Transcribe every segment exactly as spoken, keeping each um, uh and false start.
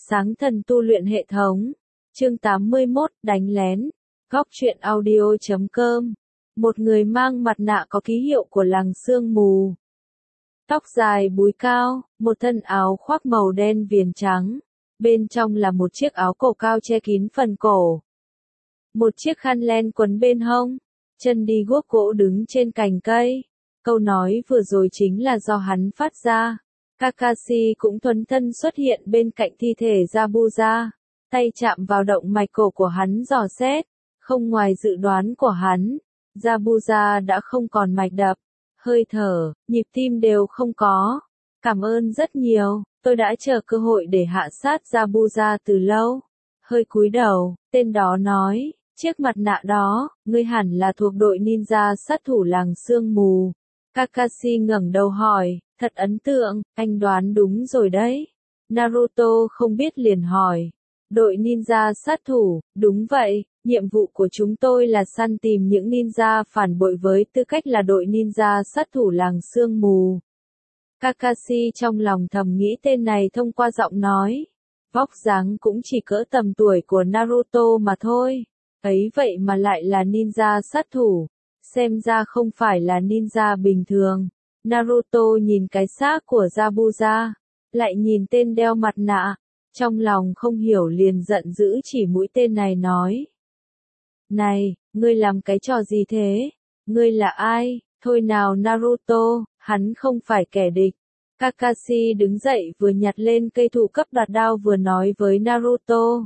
Sáng thần tu luyện hệ thống. Chương tám mươi mốt, đánh lén. Góc truyện audio chấm com. Một người mang mặt nạ có ký hiệu của làng sương mù. Tóc dài búi cao, một thân áo khoác màu đen viền trắng. Bên trong là một chiếc áo cổ cao che kín phần cổ. Một chiếc khăn len quấn bên hông. Chân đi guốc gỗ đứng trên cành cây. Câu nói vừa rồi chính là do hắn phát ra. Kakashi cũng thuần thân xuất hiện bên cạnh thi thể Zabuza. Tay chạm vào động mạch cổ của hắn dò xét. Không ngoài dự đoán của hắn, Zabuza đã không còn mạch đập, hơi thở, nhịp tim đều không có. Cảm ơn rất nhiều, tôi đã chờ cơ hội để hạ sát Zabuza từ lâu. Hơi cúi đầu, tên đó nói, chiếc mặt nạ đó, ngươi hẳn là thuộc đội ninja sát thủ làng sương mù. Kakashi ngẩng đầu hỏi, thật ấn tượng, anh đoán đúng rồi đấy. Naruto không biết liền hỏi, đội ninja sát thủ, đúng vậy, nhiệm vụ của chúng tôi là săn tìm những ninja phản bội với tư cách là đội ninja sát thủ làng sương mù. Kakashi trong lòng thầm nghĩ tên này thông qua giọng nói. Vóc dáng cũng chỉ cỡ tầm tuổi của Naruto mà thôi. Ấy vậy mà lại là ninja sát thủ. Xem ra không phải là ninja bình thường. Naruto nhìn cái xác của Zabuza, lại nhìn tên đeo mặt nạ. Trong lòng không hiểu liền giận dữ chỉ mũi tên này nói. Này, ngươi làm cái trò gì thế? Ngươi là ai? Thôi nào Naruto, hắn không phải kẻ địch. Kakashi đứng dậy vừa nhặt lên cây thủ cấp đoạt đao vừa nói với Naruto.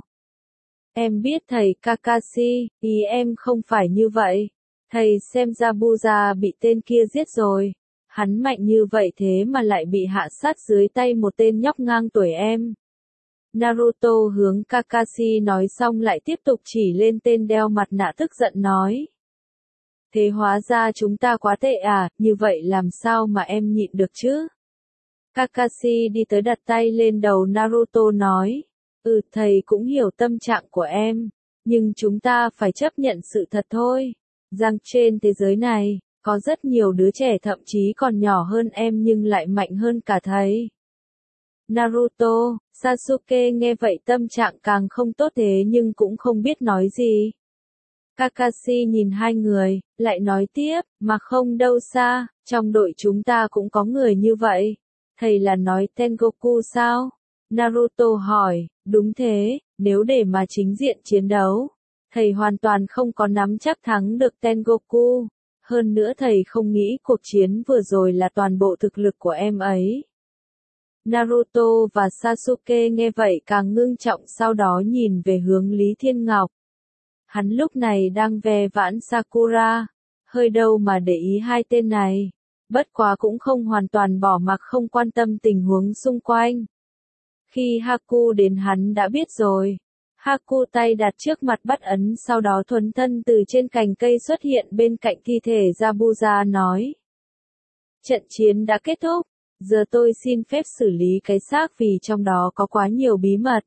Em biết thầy Kakashi, ý em không phải như vậy. Thầy xem Zabuza bị tên kia giết rồi. Hắn mạnh như vậy thế mà lại bị hạ sát dưới tay một tên nhóc ngang tuổi em. Naruto hướng Kakashi nói xong lại tiếp tục chỉ lên tên đeo mặt nạ tức giận nói. Thế hóa ra chúng ta quá tệ à, như vậy làm sao mà em nhịn được chứ? Kakashi đi tới đặt tay lên đầu Naruto nói. Ừ, thầy cũng hiểu tâm trạng của em, nhưng chúng ta phải chấp nhận sự thật thôi. Rằng trên thế giới này, có rất nhiều đứa trẻ thậm chí còn nhỏ hơn em nhưng lại mạnh hơn cả thầy. Naruto, Sasuke nghe vậy tâm trạng càng không tốt thế nhưng cũng không biết nói gì. Kakashi nhìn hai người, lại nói tiếp, mà không đâu xa, trong đội chúng ta cũng có người như vậy. Thầy là nói Tengoku sao? Naruto hỏi, đúng thế, nếu để mà chính diện chiến đấu, thầy hoàn toàn không có nắm chắc thắng được Tengoku. Hơn nữa thầy không nghĩ cuộc chiến vừa rồi là toàn bộ thực lực của em ấy. Naruto và Sasuke nghe vậy càng ngưng trọng sau đó nhìn về hướng Lý Thiên Ngọc. Hắn lúc này đang ve vãn Sakura, hơi đâu mà để ý hai tên này, bất quá cũng không hoàn toàn bỏ mặc không quan tâm tình huống xung quanh. Khi Haku đến hắn đã biết rồi. Haku tay đặt trước mặt bắt ấn sau đó thuần thân từ trên cành cây xuất hiện bên cạnh thi thể Zabuza nói. Trận chiến đã kết thúc, giờ tôi xin phép xử lý cái xác vì trong đó có quá nhiều bí mật.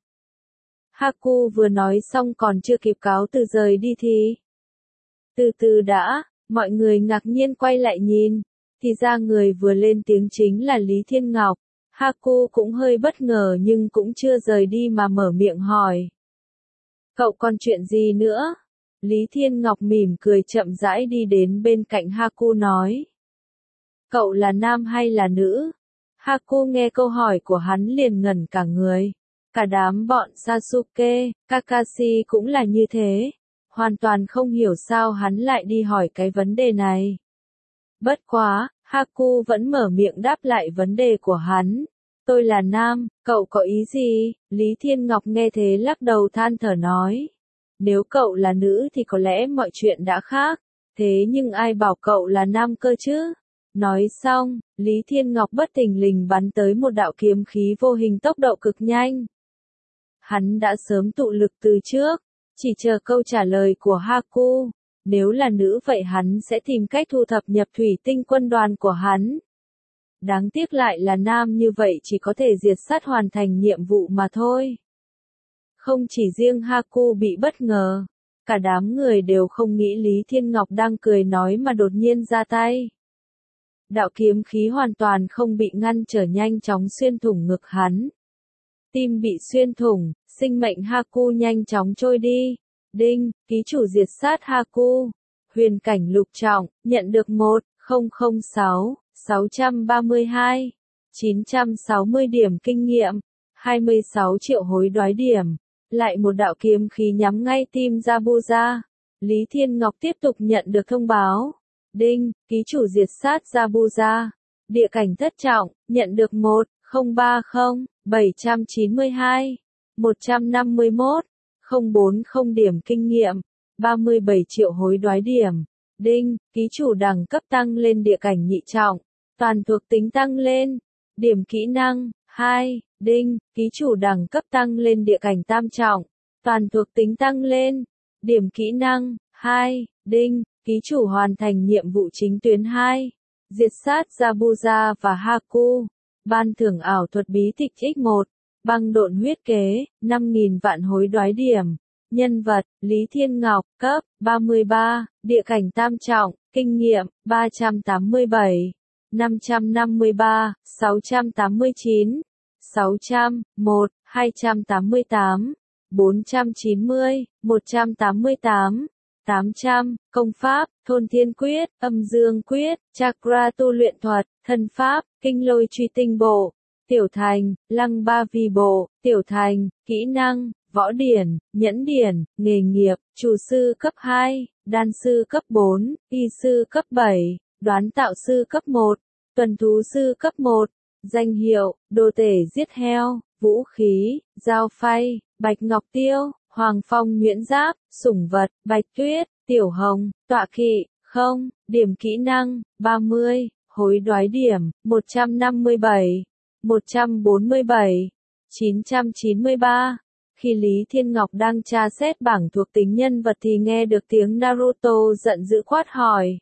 Haku vừa nói xong còn chưa kịp cáo từ rời đi thì. Từ từ đã, mọi người ngạc nhiên quay lại nhìn, thì ra người vừa lên tiếng chính là Lý Thiên Ngọc. Haku cũng hơi bất ngờ nhưng cũng chưa rời đi mà mở miệng hỏi. Cậu còn chuyện gì nữa? Lý Thiên Ngọc mỉm cười chậm rãi đi đến bên cạnh Haku nói. Cậu là nam hay là nữ? Haku nghe câu hỏi của hắn liền ngẩn cả người. Cả đám bọn Sasuke, Kakashi cũng là như thế. Hoàn toàn không hiểu sao hắn lại đi hỏi cái vấn đề này. Bất quá, Haku vẫn mở miệng đáp lại vấn đề của hắn. Tôi là nam, cậu có ý gì? Lý Thiên Ngọc nghe thế lắc đầu than thở nói. Nếu cậu là nữ thì có lẽ mọi chuyện đã khác. Thế nhưng ai bảo cậu là nam cơ chứ? Nói xong, Lý Thiên Ngọc bất thình lình bắn tới một đạo kiếm khí vô hình tốc độ cực nhanh. Hắn đã sớm tụ lực từ trước, chỉ chờ câu trả lời của Haku. Nếu là nữ vậy hắn sẽ tìm cách thu thập nhập thủy tinh quân đoàn của hắn. Đáng tiếc lại là nam như vậy chỉ có thể diệt sát hoàn thành nhiệm vụ mà thôi. Không chỉ riêng Haku bị bất ngờ, cả đám người đều không nghĩ Lý Thiên Ngọc đang cười nói mà đột nhiên ra tay. Đạo kiếm khí hoàn toàn không bị ngăn trở nhanh chóng xuyên thủng ngực hắn. tim bị xuyên thủng, sinh mệnh Haku nhanh chóng trôi đi. Đinh, ký chủ diệt sát Haku. Huyền cảnh lục trọng, nhận được một nghìn không sáu, sáu trăm ba mươi hai, chín trăm sáu mươi điểm kinh nghiệm, hai mươi sáu triệu hối đoái điểm. Lại một đạo kiếm khí nhắm ngay tim Zabuza. Lý Thiên Ngọc tiếp tục nhận được thông báo. Đinh, ký chủ diệt sát Zabuza. Địa cảnh thất trọng, nhận được một nghìn ba mươi, bảy trăm chín mươi hai, một trăm năm mươi mốt, không bốn không điểm kinh nghiệm, ba mươi bảy triệu hối đoái điểm. Đinh, ký chủ đẳng cấp tăng lên địa cảnh nhị trọng, toàn thuộc tính tăng lên. Điểm kỹ năng, hai. Đinh, ký chủ đẳng cấp tăng lên địa cảnh tam trọng, toàn thuộc tính tăng lên. Điểm kỹ năng, hai. Đinh, ký chủ hoàn thành nhiệm vụ chính tuyến hai. Diệt sát Zabuza và Haku. Ban thưởng ảo thuật bí tịch nhân một. Băng độn huyết kế, năm nghìn vạn hối đoái điểm. Nhân vật, Lý Thiên Ngọc, cấp, ba mươi ba, địa cảnh tam trọng, kinh nghiệm, ba trăm tám mươi bảy, năm trăm năm mươi ba, sáu trăm tám mươi chín, sáu trăm, một, hai trăm tám mươi tám, bốn trăm chín mươi, một trăm tám mươi tám, tám trăm, công pháp, thôn thiên quyết, âm dương quyết, chakra tu luyện thuật, thân pháp, kinh lôi truy tinh bộ, tiểu thành, lăng ba vi bộ, tiểu thành, kỹ năng, võ điển, nhẫn điển, nghề nghiệp, chủ sư cấp hai, đan sư cấp bốn, y sư cấp bảy, đoán tạo sư cấp một, tuần thú sư cấp một, danh hiệu, đồ tể giết heo, vũ khí, dao phay, bạch ngọc tiêu, hoàng phong nhuyễn giáp, sủng vật, bạch tuyết, tiểu hồng, tọa kỵ, không, điểm kỹ năng, ba mươi, hối đoái điểm, một trăm năm mươi bảy, một trăm bốn mươi bảy, chín trăm chín mươi ba. Khi Lý Thiên Ngọc đang tra xét bảng thuộc tính nhân vật thì nghe được tiếng Naruto giận dữ quát hỏi.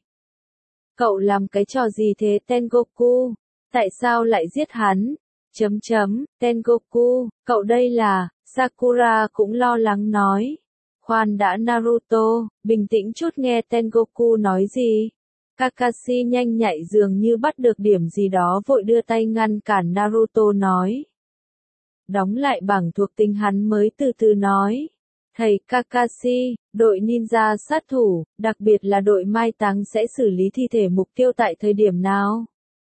Cậu làm cái trò gì thế Tengoku? Tại sao lại giết hắn? Chấm chấm, Tengoku, cậu đây là, Sakura cũng lo lắng nói. Khoan đã Naruto, bình tĩnh chút nghe Tengoku nói gì. Kakashi nhanh nhạy dường như bắt được điểm gì đó vội đưa tay ngăn cản Naruto nói. Đóng lại bảng thuộc tính hắn mới từ từ nói. Thầy Kakashi, đội ninja sát thủ, đặc biệt là đội mai táng sẽ xử lý thi thể mục tiêu tại thời điểm nào?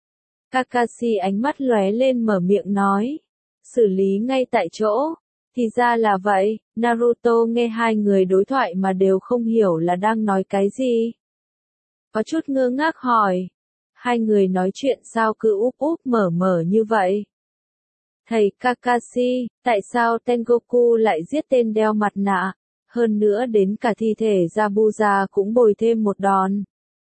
Kakashi ánh mắt lóe lên mở miệng nói. Xử lý ngay tại chỗ. Thì ra là vậy, Naruto nghe hai người đối thoại mà đều không hiểu là đang nói cái gì. Có chút ngơ ngác hỏi. Hai người nói chuyện sao cứ úp úp mở mở như vậy? Thầy Kakashi, tại sao Tengoku lại giết tên đeo mặt nạ? Hơn nữa đến cả thi thể Zabuza cũng bồi thêm một đòn.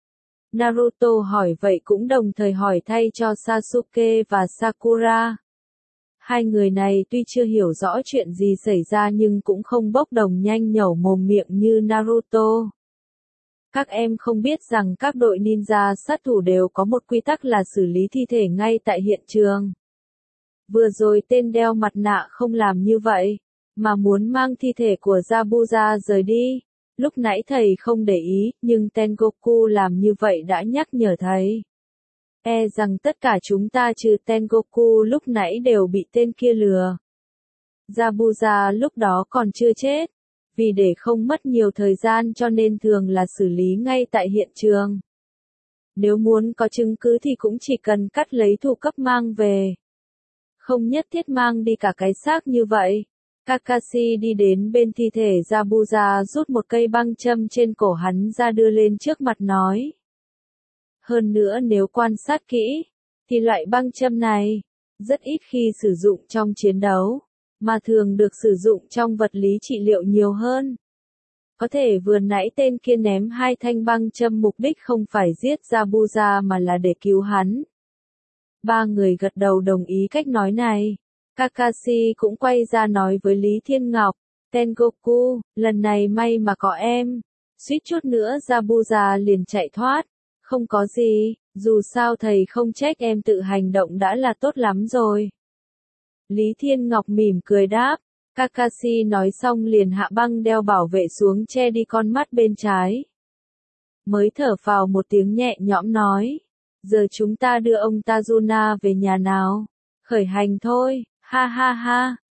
Naruto hỏi vậy cũng đồng thời hỏi thay cho Sasuke và Sakura. Hai người này tuy chưa hiểu rõ chuyện gì xảy ra nhưng cũng không bốc đồng nhanh nhẩu mồm miệng như Naruto. Các em không biết rằng các đội ninja sát thủ đều có một quy tắc là xử lý thi thể ngay tại hiện trường. Vừa rồi tên đeo mặt nạ không làm như vậy, mà muốn mang thi thể của Zabuza rời đi. Lúc nãy thầy không để ý, nhưng Tengoku làm như vậy đã nhắc nhở thầy. E rằng tất cả chúng ta trừ Tengoku lúc nãy đều bị tên kia lừa. Zabuza lúc đó còn chưa chết. Vì để không mất nhiều thời gian cho nên thường là xử lý ngay tại hiện trường. Nếu muốn có chứng cứ thì cũng chỉ cần cắt lấy thủ cấp mang về. Không nhất thiết mang đi cả cái xác như vậy. Kakashi đi đến bên thi thể Zabuza rút một cây băng châm trên cổ hắn ra đưa lên trước mặt nói. Hơn nữa nếu quan sát kỹ, thì loại băng châm này, rất ít khi sử dụng trong chiến đấu, mà thường được sử dụng trong vật lý trị liệu nhiều hơn. Có thể vừa nãy tên kia ném hai thanh băng châm mục đích không phải giết Zabuza mà là để cứu hắn. Ba người gật đầu đồng ý cách nói này. Kakashi cũng quay ra nói với Lý Thiên Ngọc, Tengoku, lần này may mà có em. Suýt chút nữa Zabuza liền chạy thoát. Không có gì, dù sao thầy không trách em tự hành động đã là tốt lắm rồi. Lý Thiên Ngọc mỉm cười đáp. Kakashi nói xong liền hạ băng đeo bảo vệ xuống che đi con mắt bên trái. Mới thở phào một tiếng nhẹ nhõm nói. Giờ chúng ta đưa ông Tajuna về nhà nào. Khởi hành thôi, ha ha ha,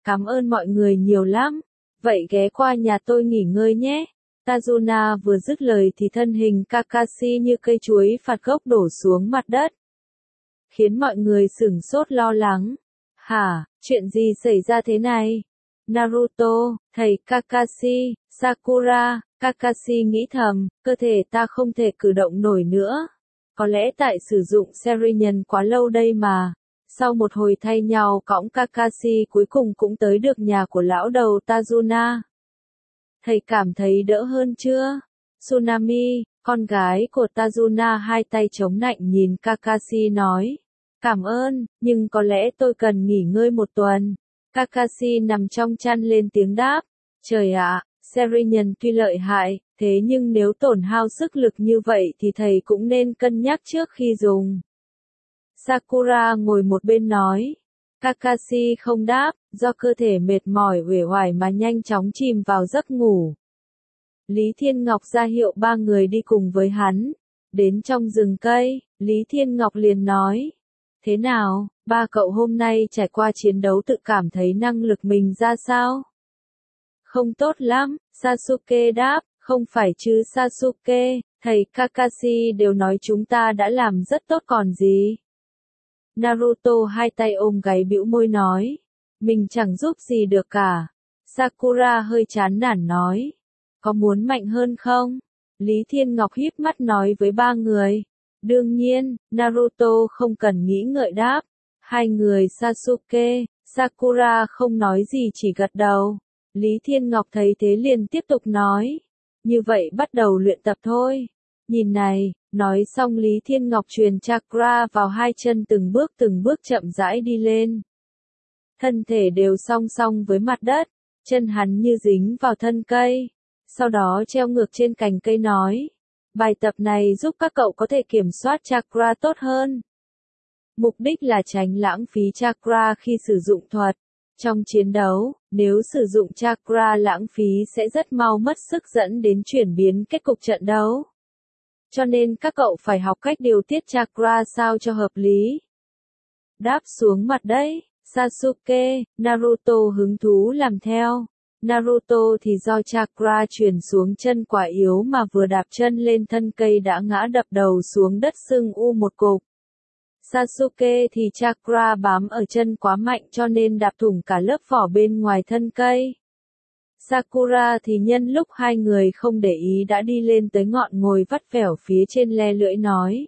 Cảm ơn mọi người nhiều lắm. Vậy ghé qua nhà tôi nghỉ ngơi nhé. Tazuna vừa dứt lời thì thân hình Kakashi như cây chuối phạt gốc đổ xuống mặt đất. Khiến mọi người sửng sốt lo lắng. Hả, chuyện gì xảy ra thế này? Naruto, thầy Kakashi, Sakura, Kakashi nghĩ thầm, cơ thể ta không thể cử động nổi nữa. Có lẽ tại sử dụng Sharingan quá lâu đây mà. Sau một hồi thay nhau cõng Kakashi cuối cùng cũng tới được nhà của lão đầu Tazuna. Thầy cảm thấy đỡ hơn chưa? Tsunami, con gái của Tazuna hai tay chống nạnh nhìn Kakashi nói. Cảm ơn, nhưng có lẽ tôi cần nghỉ ngơi một tuần. Kakashi nằm trong chăn lên tiếng đáp. Trời ạ, Sharingan tuy lợi hại, thế nhưng nếu tổn hao sức lực như vậy thì thầy cũng nên cân nhắc trước khi dùng. Sakura ngồi một bên nói. Kakashi không đáp, do cơ thể mệt mỏi uể oải mà nhanh chóng chìm vào giấc ngủ. Lý Thiên Ngọc ra hiệu ba người đi cùng với hắn. Đến trong rừng cây, Lý Thiên Ngọc liền nói. Thế nào, ba cậu hôm nay trải qua chiến đấu tự cảm thấy năng lực mình ra sao? Không tốt lắm, Sasuke đáp, không phải chứ Sasuke, thầy Kakashi đều nói chúng ta đã làm rất tốt còn gì. Naruto hai tay ôm gáy bĩu môi nói, mình chẳng giúp gì được cả. Sakura hơi chán nản nói, có muốn mạnh hơn không? Lý Thiên Ngọc híp mắt nói với ba người. Đương nhiên, Naruto không cần nghĩ ngợi đáp. Hai người Sasuke, Sakura không nói gì chỉ gật đầu. Lý Thiên Ngọc thấy thế liền tiếp tục nói. Như vậy bắt đầu luyện tập thôi. Nhìn này, nói xong Lý Thiên Ngọc truyền chakra vào hai chân từng bước từng bước chậm rãi đi lên. Thân thể đều song song với mặt đất, chân hắn như dính vào thân cây. Sau đó treo ngược trên cành cây nói. Bài tập này giúp các cậu có thể kiểm soát chakra tốt hơn. Mục đích là tránh lãng phí chakra khi sử dụng thuật. Trong chiến đấu, nếu sử dụng chakra lãng phí sẽ rất mau mất sức dẫn đến chuyển biến kết cục trận đấu. Cho nên các cậu phải học cách điều tiết chakra sao cho hợp lý. Đáp xuống mặt đấy, Sasuke, Naruto hứng thú làm theo. Naruto thì do chakra truyền xuống chân quả yếu mà vừa đạp chân lên thân cây đã ngã đập đầu xuống đất sưng u một cục. Sasuke thì chakra bám ở chân quá mạnh cho nên đạp thủng cả lớp vỏ bên ngoài thân cây. Sakura thì nhân lúc hai người không để ý đã đi lên tới ngọn ngồi vắt vẻo phía trên le lưỡi nói.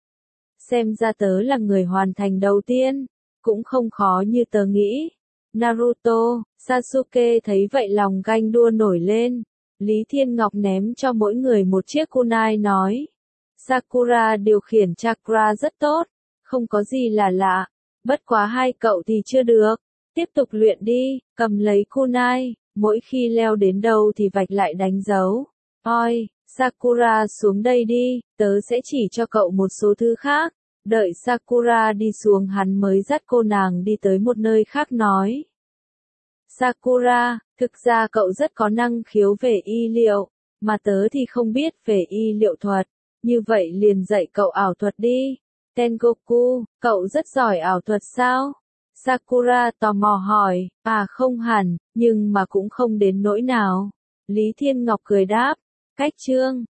Xem ra tớ là người hoàn thành đầu tiên, cũng không khó như tớ nghĩ. Naruto, Sasuke thấy vậy lòng ganh đua nổi lên. Lý Thiên Ngọc ném cho mỗi người một chiếc kunai nói. Sakura điều khiển chakra rất tốt, không có gì là lạ. Bất quá hai cậu thì chưa được. Tiếp tục luyện đi, cầm lấy kunai, mỗi khi leo đến đâu thì vạch lại đánh dấu. Oi, Sakura xuống đây đi, tớ sẽ chỉ cho cậu một số thứ khác. Đợi Sakura đi xuống hắn mới dắt cô nàng đi tới một nơi khác nói. Sakura, thực ra cậu rất có năng khiếu về y liệu, mà tớ thì không biết về y liệu thuật, như vậy liền dạy cậu ảo thuật đi. Tengoku, cậu rất giỏi ảo thuật sao? Sakura tò mò hỏi, à không hẳn, nhưng mà cũng không đến nỗi nào. Lý Thiên Ngọc cười đáp, cách chương.